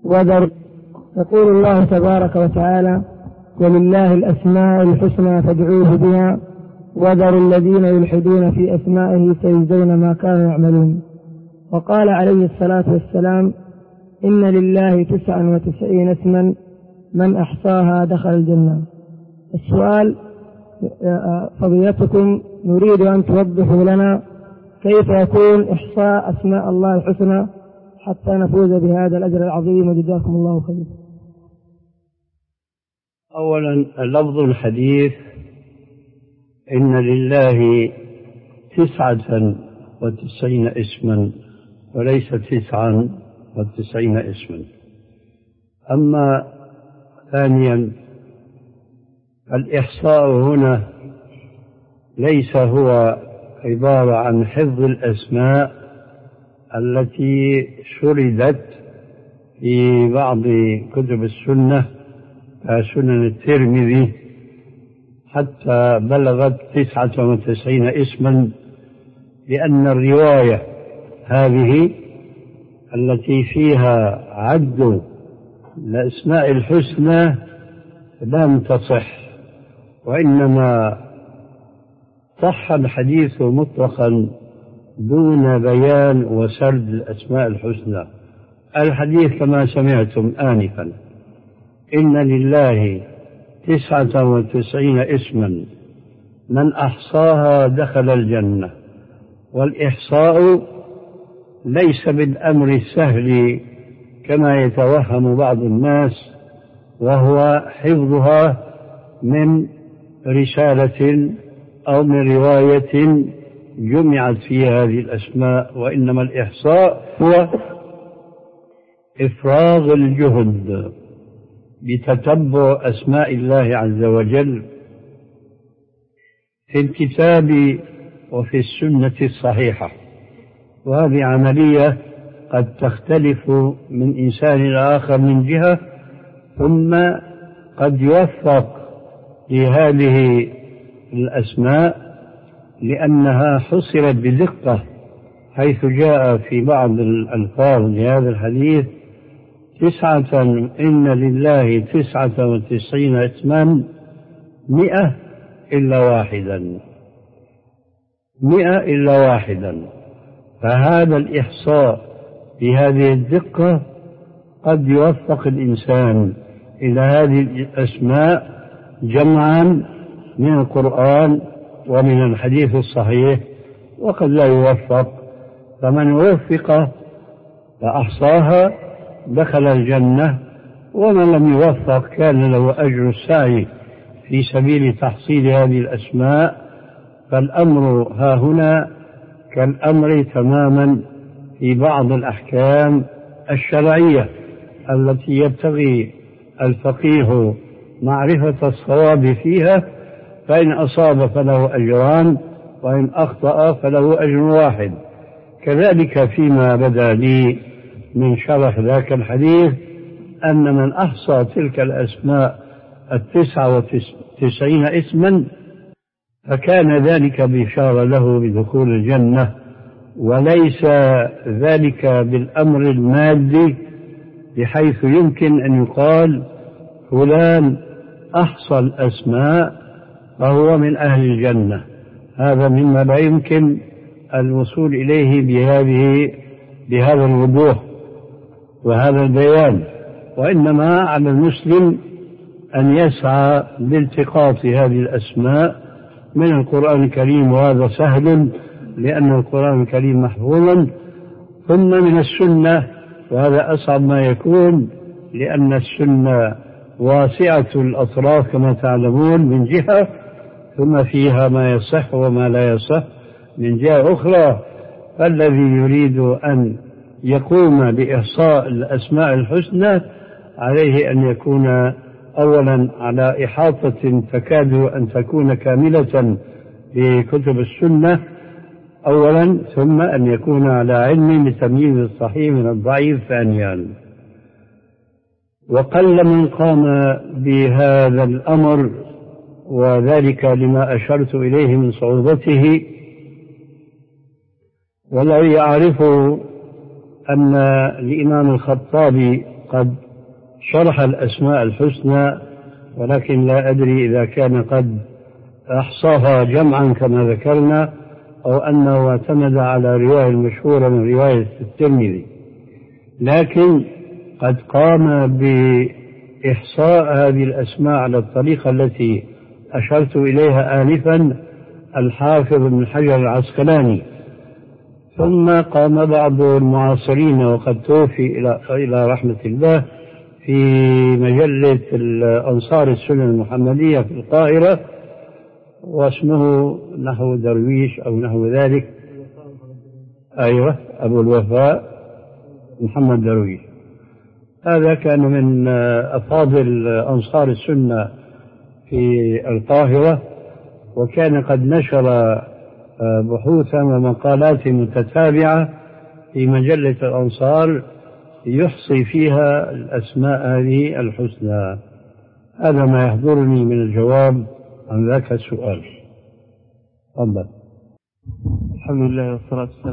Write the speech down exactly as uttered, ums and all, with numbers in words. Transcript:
وذر. يقول الله تبارك وتعالى: ولله الأسماء الحسنى فادعوه بها وذروا الذين يلحدون في أسمائه سيجزون ما كانوا يعملون. وقال عليه الصلاة والسلام: إن لله تسعا وتسعين اسما من أحصاها دخل الجنة. السؤال: فضيلتكم نريد أن توضحوا لنا كيف يكون إحصاء أسماء الله الحسنى حتى نفوز بهذا الأجر العظيم، وجزاكم الله خيرا. أولا، لفظ الحديث إن لله تسعة وتسعين اسما وليس تسعا وتسعين اسما. أما ثانيا، الإحصاء هنا ليس هو عبارة عن حفظ الأسماء التي سردت في بعض كتب السنة كسنن الترمذي حتى بلغت تسعة وتسعين اسما، لأن الرواية هذه التي فيها عد الأسماء الحسنى لم تصح، وإنما صح الحديث مطلقا دون بيان وسرد الأسماء الحسنى. الحديث كما سمعتم آنفا: إن لله تسعة وتسعين اسما من أحصاها دخل الجنة. والإحصاء ليس بالأمر السهل كما يتوهم بعض الناس، وهو حفظها من رسالة أو من رواية جمعت في هذه الأسماء، وإنما الإحصاء هو إفراغ الجهد بتتبع أسماء الله عز وجل في الكتاب وفي السنة الصحيحة. وهذه عملية قد تختلف من إنسان إلى آخر من جهة، ثم قد يوفق لهذه الأسماء لأنها حصرت بدقة، حيث جاء في بعض الألفاظ لهذا الحديث: تسعة إن لله تسعة وتسعين اسما مئة إلا واحدا، مئة إلا واحدا. فهذا الإحصاء بهذه الدقة قد يوفق الإنسان إلى هذه الأسماء جمعا من القرآن ومن الحديث الصحيح، وقد لا يوفق. فمن وفق فأحصاها دخل الجنة، ومن لم يوفق كان له أجر السعي في سبيل تحصيل هذه الأسماء. فالأمر ها هنا كالأمر تماما في بعض الأحكام الشرعية التي يبتغي الفقيه معرفة الصواب فيها، فإن أصاب فله أجران وإن أخطأ فله أجر واحد. كذلك فيما بدا لي من شرح ذاك الحديث أن من أحصى تلك الأسماء التسعة وتسعين اسما فكان ذلك بشارة له بدخول الجنة، وليس ذلك بالأمر المادي بحيث يمكن أن يقال فلان أحصى الأسماء فهو من أهل الجنة. هذا مما لا يمكن الوصول إليه بهذه بهذا الوضوح وهذا البيان، وإنما على المسلم أن يسعى لالتقاط هذه الأسماء من القرآن الكريم، وهذا سهل لأن القرآن الكريم محفوظ، ثم من السنة، وهذا أصعب ما يكون لأن السنة واسعة الأطراف كما تعلمون من جهة، ثم فيها ما يصح وما لا يصح من جهة أخرى. فالذي يريد أن يقوم بإحصاء الأسماء الحسنى عليه أن يكون أولا على إحاطة تكاد أن تكون كاملة بكتب السنة أولا، ثم أن يكون على علم بتمييز الصحيح من الضعيف ثانيا. وقل من قام بهذا الأمر، وذلك لما أشرت إليه من صعوبته. والذي يعرف أن الإمام الخطابي قد شرح الأسماء الحسنى، ولكن لا أدري إذا كان قد أحصاها جمعا كما ذكرنا أو أنه اعتمد على رواية مشهورة من رواية الترمذي، لكن قد قام بإحصاء هذه الأسماء على الطريقة التي أشرت إليها آنفا الحافظ ابن حجر العسقلاني. ثم قام بعض المعاصرين وقد توفي إلى إلى رحمة الله في مجلة أنصار السنة المحمدية في القاهرة، واسمه نحو درويش أو نحو ذلك، أيوة أبو الوفاء محمد درويش. هذا كان من أفاضل أنصار السنة في القاهرة، وكان قد نشر بحوثا ومقالات متتابعة في مجلة الأنصار يحصي فيها الأسماء هذه الحسنى. هذا ما يحضرني من الجواب عن ذاك السؤال. تفضل. الحمد لله والصلاة والسلام